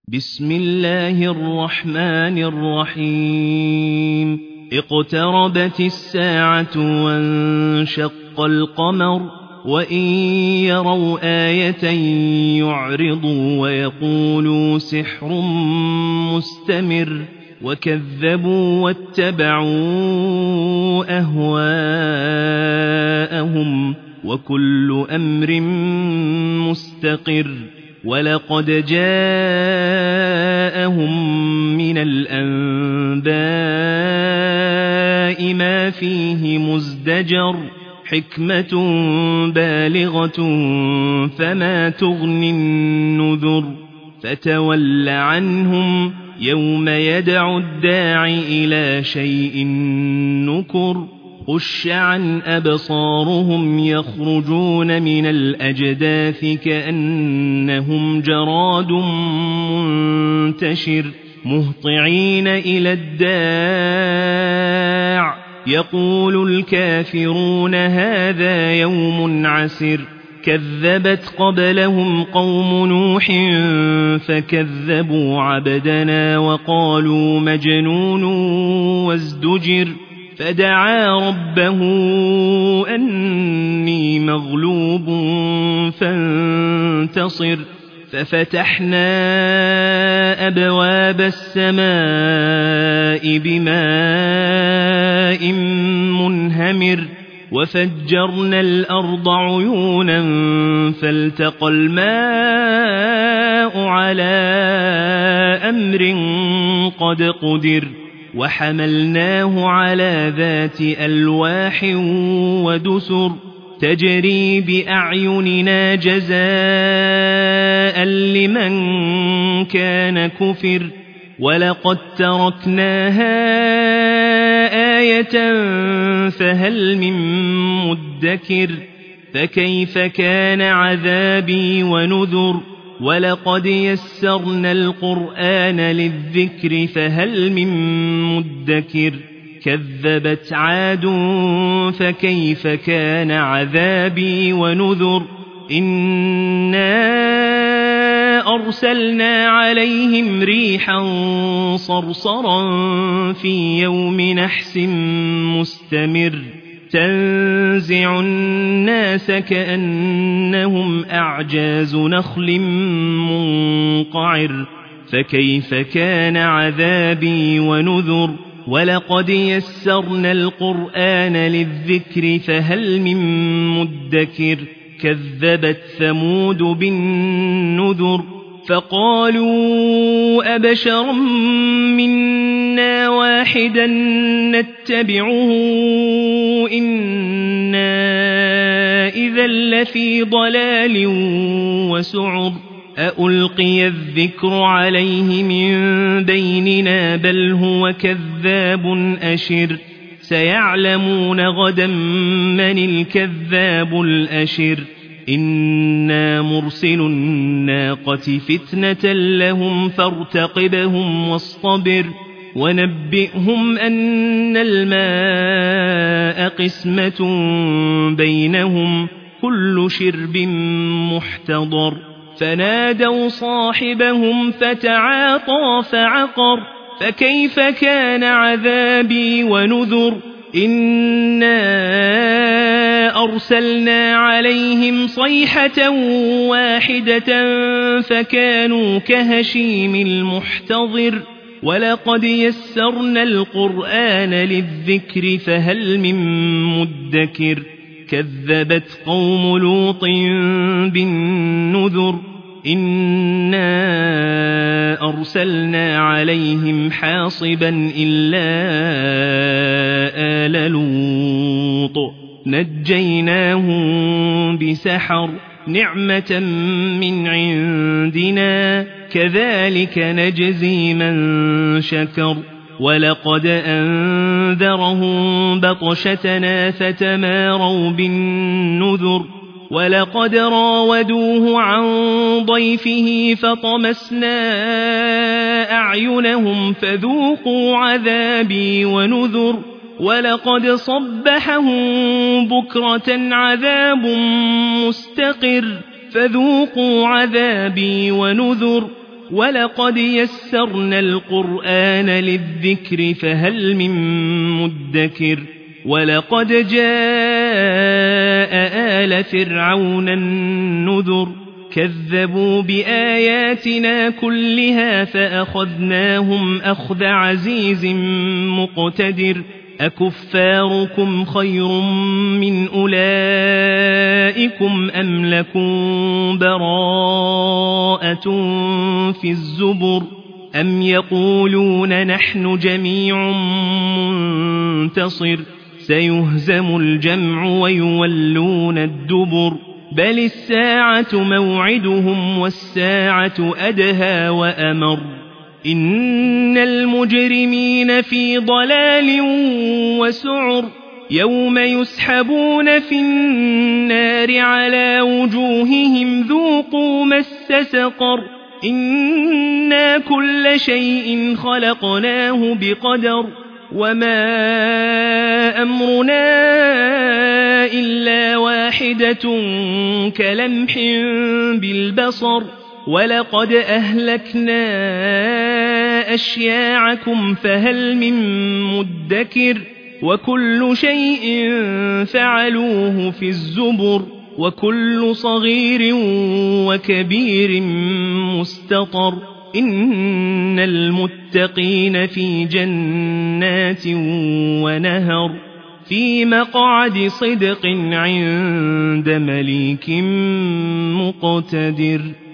بسم الله الرحمن الرحيم اقتربت الساعة وانشق القمر وإن يروا آية يعرضوا ويقولوا سحر مستمر وكذبوا واتبعوا أهواءهم وكل أمر مستقر ولقد جاءهم من الأنباء ما فيه مزدجر حكمة بالغة فما تغني النذر فتول عنهم يوم يدعو الداعي إلى شيء نكر خش عن أبصارهم يخرجون من الأجداث كأنهم جراد منتشر مهطعين إلى الداع يقول الكافرون هذا يوم عسر كذبت قبلهم قوم نوح فكذبوا عبدنا وقالوا مجنون وازدجر فدعا ربه أني مغلوب فانتصر ففتحنا أبواب السماء بماء منهمر وفجرنا الأرض عيونا فالتقى الماء على أمر قد قدر وحملناه على ذات ألواح ودسر تجري بأعيننا جزاء لمن كان كفر ولقد تركناها آية فهل من مدكر فكيف كان عذابي ونذر ولقد يسرنا القرآن للذكر فهل من مدكر كذبت عاد فكيف كان عذابي ونذر إنا أرسلنا عليهم ريحا صرصرا في يوم نحس مستمر تنزع الناس كأنهم أعجاز نخل منقعر فكيف كان عذابي ونذر ولقد يسرنا القرآن للذكر فهل من مدكر كذبت ثمود بالنذر فقالوا أبشرا منا واحدا نتبعه إنا إذا لفي ضلال وسعر أألقي الذكر عليه من بيننا بل هو كذاب أشر سيعلمون غدا من الكذاب الأشر إنا مرسل الناقة فتنة لهم فارتقبهم واصطبر ونبئهم أن الماء قسمة بينهم كل شرب محتضر فنادوا صاحبهم فتعاطى فعقر فكيف كان عذابي ونذر إنا أرسلنا عليهم صيحة واحدة فكانوا كهشيم المحتضر ولقد يسرنا القرآن للذكر فهل من مدكر كذبت قوم لوط بالنذر إنا أرسلنا عليهم حاصبا إلا آل لوط نجيناهم بسحر نعمة من عندنا كذلك نجزي من شكر ولقد أنذرهم بطشتنا فتماروا بالنذر ولقد راودوه عن ضيفه فطمسنا أعينهم فذوقوا عذابي ونذر ولقد صبحهم بكرة عذاب مستقر فذوقوا عذابي ونذر ولقد يسرنا القرآن للذكر فهل من مدكر ولقد جاء آل فرعون النذر كذبوا بآياتنا كلها فأخذناهم أخذ عزيز مقتدر أكفاركم خير من أولئكم أم لكم براءة في الزبر أم يقولون نحن جميع منتصر سيهزم الجمع ويولون الدبر بل الساعة موعدهم والساعة أدهى وأمر إن المجرمين في ضلال وسعر يوم يسحبون في النار على وجوههم ذوقوا مس سقر إنا كل شيء خلقناه بقدر وما أمرنا إلا واحدة كلمح بالبصر ولقد أهلكنا أشياعكم فهل من مدكر وكل شيء فعلوه في الزبر وكل صغير وكبير مستطر إن المتقين في جنات ونهر في مقعد صدق عند مليك مقتدر